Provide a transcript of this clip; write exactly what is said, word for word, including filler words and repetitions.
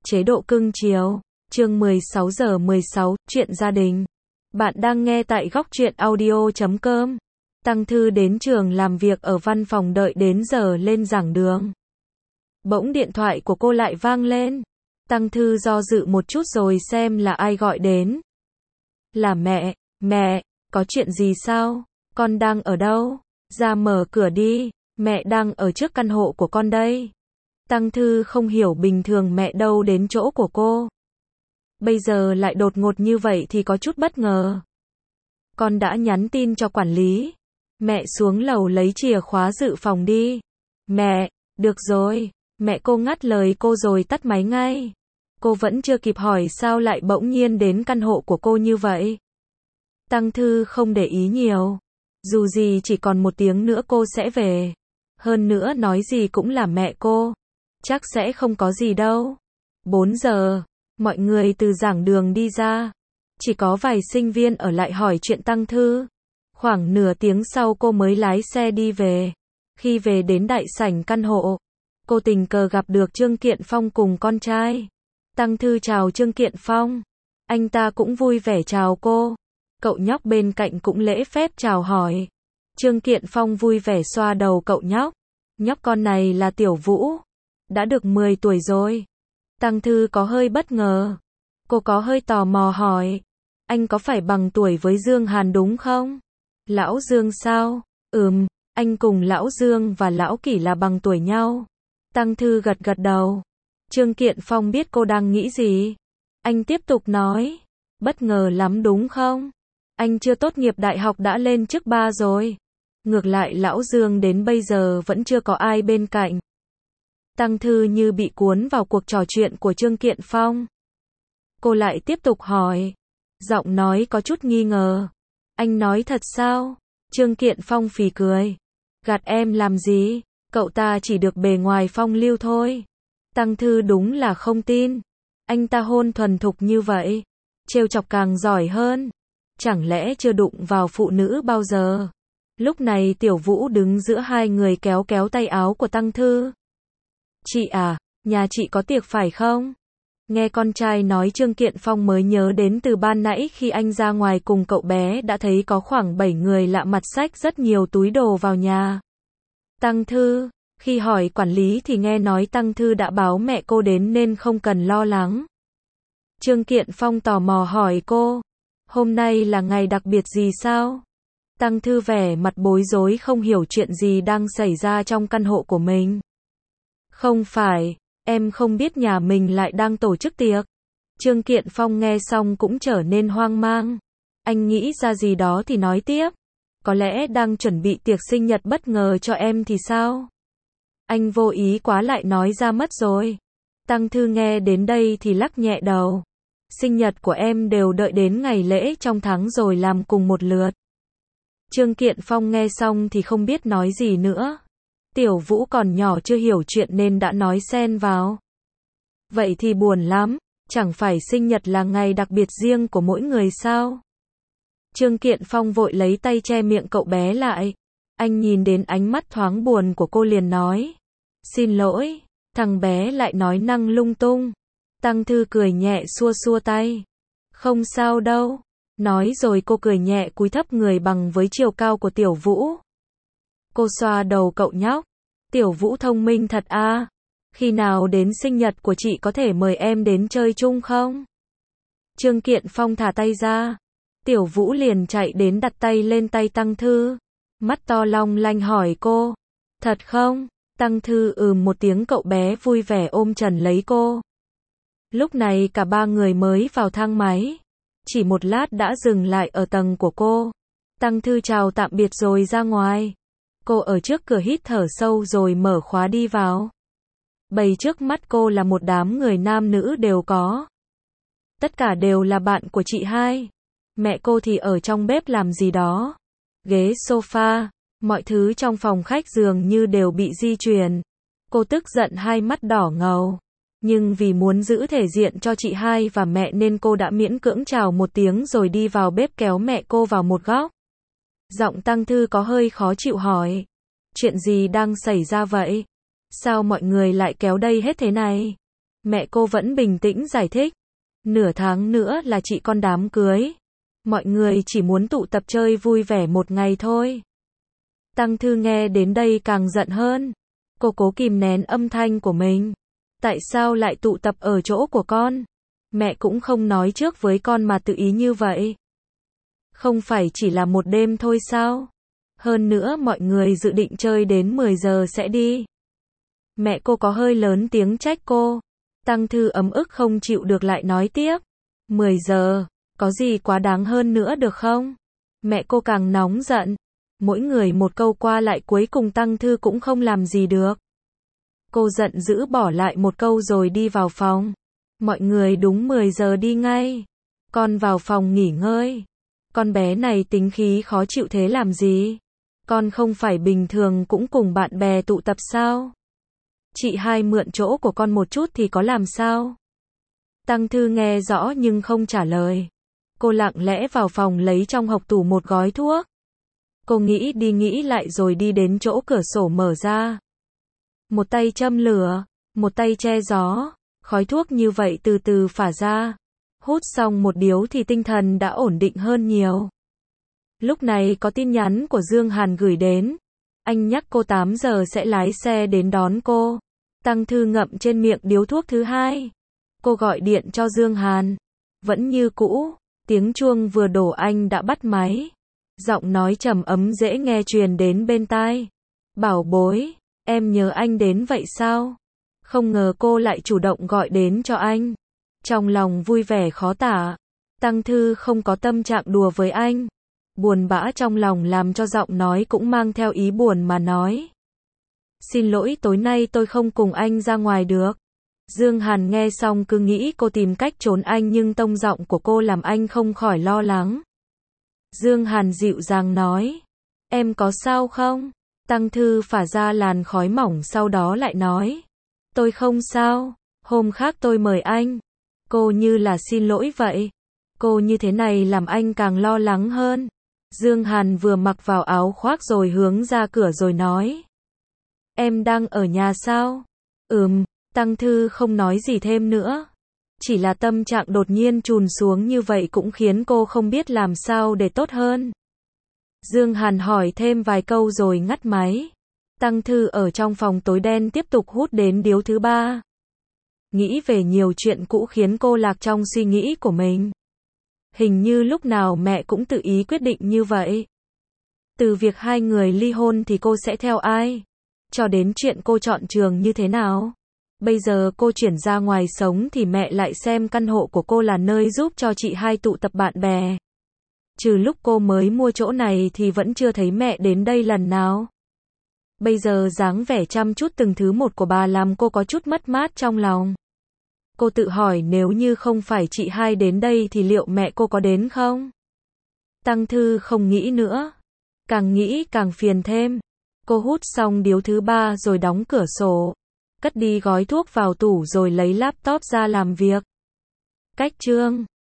chế độ cưng chiều. Chương mười sáu giờ mười sáu, chuyện gia đình. Bạn đang nghe tại góc truyện audio chấm com. Tăng Thư đến trường làm việc ở văn phòng đợi đến giờ lên giảng đường. Bỗng điện thoại của cô lại vang lên. Tăng Thư do dự một chút rồi xem là ai gọi đến. Là mẹ. Mẹ, có chuyện gì sao? Con đang ở đâu? Ra mở cửa đi, mẹ đang ở trước căn hộ của con đây. Tăng Thư không hiểu bình thường mẹ đâu đến chỗ của cô. Bây giờ lại đột ngột như vậy thì có chút bất ngờ. Con đã nhắn tin cho quản lý. Mẹ xuống lầu lấy chìa khóa dự phòng đi. Mẹ, được rồi. Mẹ cô ngắt lời cô rồi tắt máy ngay. Cô vẫn chưa kịp hỏi sao lại bỗng nhiên đến căn hộ của cô như vậy. Tăng Thư không để ý nhiều. Dù gì chỉ còn một tiếng nữa cô sẽ về. Hơn nữa nói gì cũng là mẹ cô. Chắc sẽ không có gì đâu. bốn giờ, mọi người từ giảng đường đi ra. Chỉ có vài sinh viên ở lại hỏi chuyện Tăng Thư. Khoảng nửa tiếng sau cô mới lái xe đi về. Khi về đến đại sảnh căn hộ, cô tình cờ gặp được Trương Kiện Phong cùng con trai. Tăng Thư chào Trương Kiện Phong. Anh ta cũng vui vẻ chào cô. Cậu nhóc bên cạnh cũng lễ phép chào hỏi. Trương Kiện Phong vui vẻ xoa đầu cậu nhóc. Nhóc con này là Tiểu Vũ. Đã được mười tuổi rồi. Tăng Thư có hơi bất ngờ. Cô có hơi tò mò hỏi. Anh có phải bằng tuổi với Dương Hàn đúng không? Lão Dương sao? Ừm, anh cùng Lão Dương và Lão Kỷ là bằng tuổi nhau. Tăng Thư gật gật đầu. Trương Kiện Phong biết cô đang nghĩ gì. Anh tiếp tục nói. Bất ngờ lắm đúng không? Anh chưa tốt nghiệp đại học đã lên chức ba rồi. Ngược lại Lão Dương đến bây giờ vẫn chưa có ai bên cạnh. Tăng Thư như bị cuốn vào cuộc trò chuyện của Trương Kiện Phong. Cô lại tiếp tục hỏi. Giọng nói có chút nghi ngờ. Anh nói thật sao? Trương Kiện Phong phì cười. Gạt em làm gì? Cậu ta chỉ được bề ngoài phong lưu thôi. Tăng Thư đúng là không tin. Anh ta hôn thuần thục như vậy. Trêu chọc càng giỏi hơn. Chẳng lẽ chưa đụng vào phụ nữ bao giờ? Lúc này Tiểu Vũ đứng giữa hai người kéo kéo tay áo của Tăng Thư. Chị à, nhà chị có tiệc phải không? Nghe con trai nói Trương Kiện Phong mới nhớ đến từ ban nãy khi anh ra ngoài cùng cậu bé đã thấy có khoảng bảy người lạ mặt xách rất nhiều túi đồ vào nhà. Tăng Thư, khi hỏi quản lý thì nghe nói Tăng Thư đã báo mẹ cô đến nên không cần lo lắng. Trương Kiện Phong tò mò hỏi cô, hôm nay là ngày đặc biệt gì sao? Tăng Thư vẻ mặt bối rối không hiểu chuyện gì đang xảy ra trong căn hộ của mình. Không phải, em không biết nhà mình lại đang tổ chức tiệc. Trương Kiện Phong nghe xong cũng trở nên hoang mang. Anh nghĩ ra gì đó thì nói tiếp. Có lẽ đang chuẩn bị tiệc sinh nhật bất ngờ cho em thì sao? Anh vô ý quá lại nói ra mất rồi. Tăng Thư nghe đến đây thì lắc nhẹ đầu. Sinh nhật của em đều đợi đến ngày lễ trong tháng rồi làm cùng một lượt. Trương Kiện Phong nghe xong thì không biết nói gì nữa. Tiểu Vũ còn nhỏ chưa hiểu chuyện nên đã nói xen vào. Vậy thì buồn lắm, chẳng phải sinh nhật là ngày đặc biệt riêng của mỗi người sao? Trương Kiện Phong vội lấy tay che miệng cậu bé lại. Anh nhìn đến ánh mắt thoáng buồn của cô liền nói. Xin lỗi, thằng bé lại nói năng lung tung. Tăng Thư cười nhẹ xua xua tay. Không sao đâu. Nói rồi cô cười nhẹ cúi thấp người bằng với chiều cao của Tiểu Vũ. Cô xoa đầu cậu nhóc. Tiểu Vũ thông minh thật à. Khi nào đến sinh nhật của chị có thể mời em đến chơi chung không? Trương Kiện Phong thả tay ra. Tiểu Vũ liền chạy đến đặt tay lên tay Tăng Thư. Mắt to long lanh hỏi cô. Thật không? Tăng Thư ừm một tiếng cậu bé vui vẻ ôm chầm lấy cô. Lúc này cả ba người mới vào thang máy. Chỉ một lát đã dừng lại ở tầng của cô. Tăng Thư chào tạm biệt rồi ra ngoài. Cô ở trước cửa hít thở sâu rồi mở khóa đi vào. Bầy trước mắt cô là một đám người nam nữ đều có. Tất cả đều là bạn của chị hai. Mẹ cô thì ở trong bếp làm gì đó. Ghế sofa, mọi thứ trong phòng khách dường như đều bị di chuyển. Cô tức giận hai mắt đỏ ngầu. Nhưng vì muốn giữ thể diện cho chị hai và mẹ nên cô đã miễn cưỡng chào một tiếng rồi đi vào bếp kéo mẹ cô vào một góc. Giọng Tăng Thư có hơi khó chịu hỏi. Chuyện gì đang xảy ra vậy? Sao mọi người lại kéo đây hết thế này? Mẹ cô vẫn bình tĩnh giải thích. Nửa tháng nữa là chị con đám cưới. Mọi người chỉ muốn tụ tập chơi vui vẻ một ngày thôi. Tăng Thư nghe đến đây càng giận hơn. Cô cố kìm nén âm thanh của mình. Tại sao lại tụ tập ở chỗ của con? Mẹ cũng không nói trước với con mà tự ý như vậy. Không phải chỉ là một đêm thôi sao? Hơn nữa mọi người dự định chơi đến mười giờ sẽ đi. Mẹ cô có hơi lớn tiếng trách cô. Tăng Thư ấm ức không chịu được lại nói tiếp. mười giờ, có gì quá đáng hơn nữa được không? Mẹ cô càng nóng giận. Mỗi người một câu qua lại cuối cùng Tăng Thư cũng không làm gì được. Cô giận dữ bỏ lại một câu rồi đi vào phòng. Mọi người đúng mười giờ đi ngay. Con vào phòng nghỉ ngơi. Con bé này tính khí khó chịu thế làm gì? Con không phải bình thường cũng cùng bạn bè tụ tập sao? Chị hai mượn chỗ của con một chút thì có làm sao? Tăng Thư nghe rõ nhưng không trả lời. Cô lặng lẽ vào phòng lấy trong hộc tủ một gói thuốc. Cô nghĩ đi nghĩ lại rồi đi đến chỗ cửa sổ mở ra. Một tay châm lửa, một tay che gió, khói thuốc như vậy từ từ phả ra. Hút xong một điếu thì tinh thần đã ổn định hơn nhiều. Lúc này có tin nhắn của Dương Hàn gửi đến. Anh nhắc cô tám giờ sẽ lái xe đến đón cô. Tăng Thư ngậm trên miệng điếu thuốc thứ hai. Cô gọi điện cho Dương Hàn. Vẫn như cũ, tiếng chuông vừa đổ anh đã bắt máy. Giọng nói trầm ấm dễ nghe truyền đến bên tai. Bảo bối, em nhớ anh đến vậy sao? Không ngờ cô lại chủ động gọi đến cho anh. Trong lòng vui vẻ khó tả. Tăng Thư không có tâm trạng đùa với anh. Buồn bã trong lòng làm cho giọng nói cũng mang theo ý buồn mà nói. Xin lỗi tối nay tôi không cùng anh ra ngoài được. Dương Hàn nghe xong cứ nghĩ cô tìm cách trốn anh nhưng tông giọng của cô làm anh không khỏi lo lắng. Dương Hàn dịu dàng nói. Em có sao không? Tăng Thư phả ra làn khói mỏng sau đó lại nói. Tôi không sao, hôm khác tôi mời anh. Cô như là xin lỗi vậy. Cô như thế này làm anh càng lo lắng hơn. Dương Hàn vừa mặc vào áo khoác rồi hướng ra cửa rồi nói. Em đang ở nhà sao? Ừm, Tăng Thư không nói gì thêm nữa. Chỉ là tâm trạng đột nhiên trùn xuống như vậy cũng khiến cô không biết làm sao để tốt hơn. Dương Hàn hỏi thêm vài câu rồi ngắt máy. Tăng Thư ở trong phòng tối đen tiếp tục hút đến điếu thứ ba. Nghĩ về nhiều chuyện cũ khiến cô lạc trong suy nghĩ của mình. Hình như lúc nào mẹ cũng tự ý quyết định như vậy. Từ việc hai người ly hôn thì cô sẽ theo ai? Cho đến chuyện cô chọn trường như thế nào? Bây giờ cô chuyển ra ngoài sống thì mẹ lại xem căn hộ của cô là nơi giúp cho chị hai tụ tập bạn bè. Trừ lúc cô mới mua chỗ này thì vẫn chưa thấy mẹ đến đây lần nào. Bây giờ dáng vẻ chăm chút từng thứ một của bà làm cô có chút mất mát trong lòng. Cô tự hỏi nếu như không phải chị hai đến đây thì liệu mẹ cô có đến không? Tăng Thư không nghĩ nữa. Càng nghĩ càng phiền thêm. Cô hút xong điếu thứ ba rồi đóng cửa sổ. Cất đi gói thuốc vào tủ rồi lấy laptop ra làm việc. Cách chương